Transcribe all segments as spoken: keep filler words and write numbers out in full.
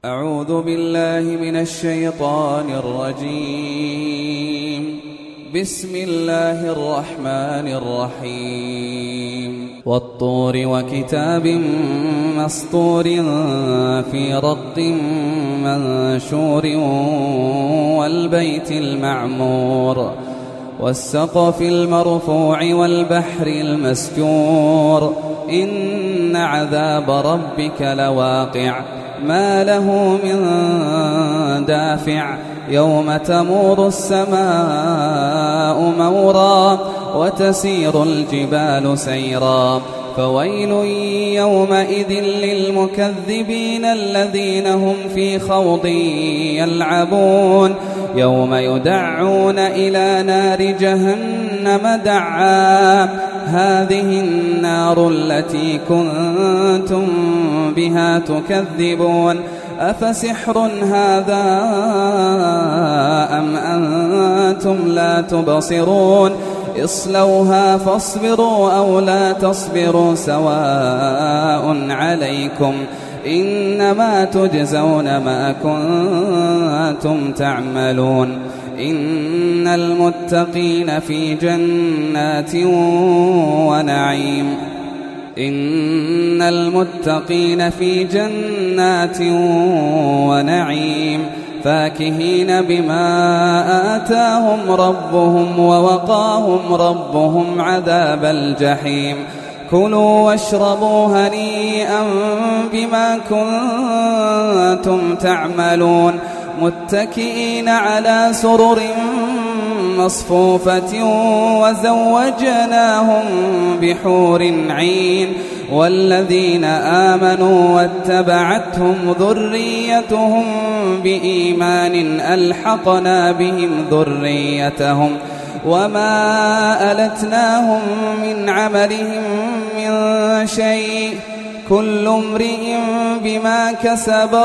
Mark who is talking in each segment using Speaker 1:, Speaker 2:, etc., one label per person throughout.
Speaker 1: أعوذ بالله من الشيطان الرجيم. بسم الله الرحمن الرحيم. والطور وكتاب مسطور في رق منشور والبيت المعمور والسقف المرفوع والبحر المسجور إن عذاب ربك لواقع ما له من دافع يوم تمور السماء مورا وتسير الجبال سيرا فويل يومئذ للمكذبين الذين هم في خوض يلعبون يوم يدعون إلى نار جهنم دعا هذه النار التي كنتم بها تكذبون أفسحر هذا أم أنتم لا تبصرون اصلوها فاصبروا أو لا تصبروا سواء عليكم إنما تجزون ما كنتم تعملون إن المتقين في جنات ونعيم إن المتقين في جنات ونعيم فاكهين بما آتاهم ربهم ووقاهم ربهم عذاب الجحيم كلوا واشربوا هنيئا بما كنتم تعملون متكئين على سرر مصفوفة وزوجناهم بحور عين والذين آمنوا واتبعتهم ذريتهم بإيمان ألحقنا بهم ذريتهم وما ألتناهم من عملهم من شيء كل امرئ بما كسب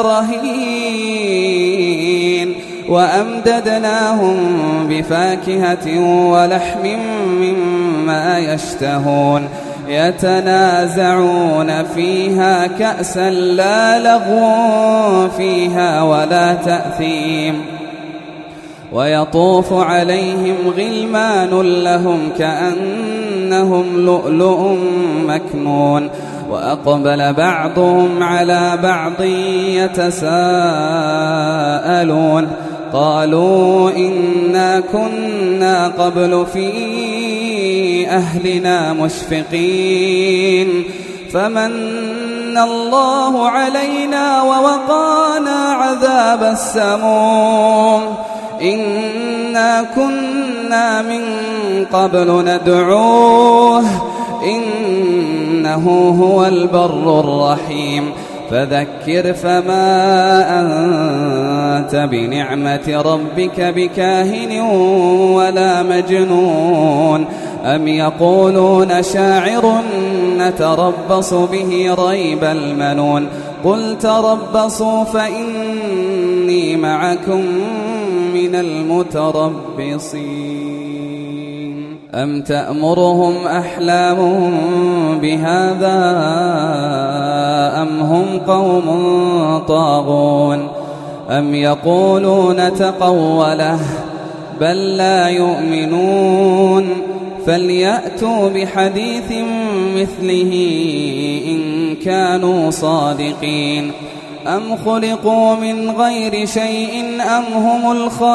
Speaker 1: رهين وأمددناهم بفاكهة ولحم مما يشتهون يتنازعون فيها كأسا لا لغو فيها ولا تأثيم ويطوف عليهم غلمان لهم كأنهم لؤلؤ مكنون وأقبل بعضهم على بعض يتساءلون قالوا إنا كنا قبل في أهلنا مشفقين فمن الله علينا ووقانا عذاب السموم إنا كنا من قبل ندعوه إنه هو البر الرحيم فذكر فما أنت بنعمة ربك بكاهن ولا مجنون أم يقولون شاعر نتربص به ريب المنون قل تربصوا فإني معكم من المتربصين أم تأمرهم أحلامهم بهذا أم هم قوم طاغون أم يقولون تقوله بل لا يؤمنون فليأتوا بحديث مثله إن كانوا صادقين أم خلقوا من غير شيء أم هم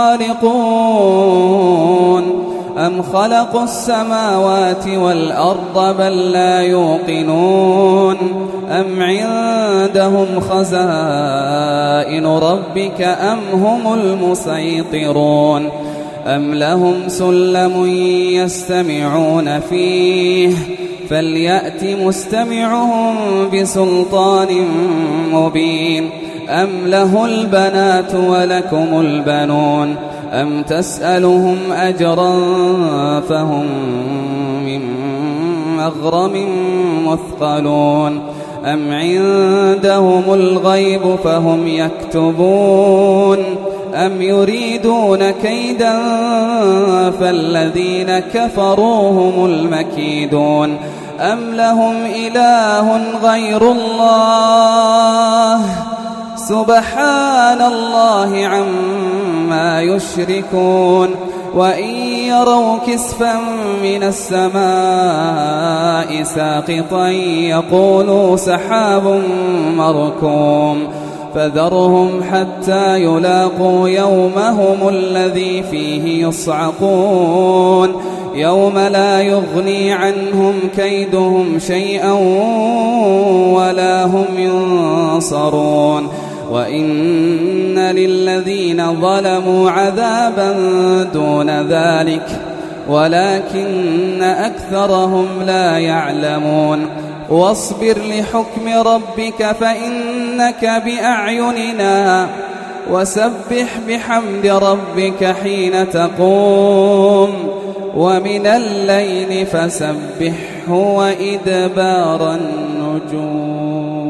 Speaker 1: الخالقون أم خلقوا السماوات والأرض بل لا يوقنون أم عندهم خزائن ربك أم هم المسيطرون أم لهم سلم يستمعون فيه فليأت مستمعهم بسلطان مبين أم له البنات ولكم البنون أم تسألهم أجرا فهم من مغرم مثقلون أم عندهم الغيب فهم يكتبون أم يريدون كيدا فالذين كفروا هم المكيدون أم لهم إله غير الله سبحان الله عما يشركون وإن يروا كسفا من السماء ساقطا يقولوا سحاب مركوم فذرهم حتى يلاقوا يومهم الذي فيه يصعقون يوم لا يغني عنهم كيدهم شيئا ولا هم ينصرون وإن للذين ظلموا عذابا دون ذلك ولكن أكثرهم لا يعلمون واصبر لحكم ربك فإنك بأعيننا وسبح بحمد ربك حين تقوم ومن الليل فسبحه وإدبار النجوم.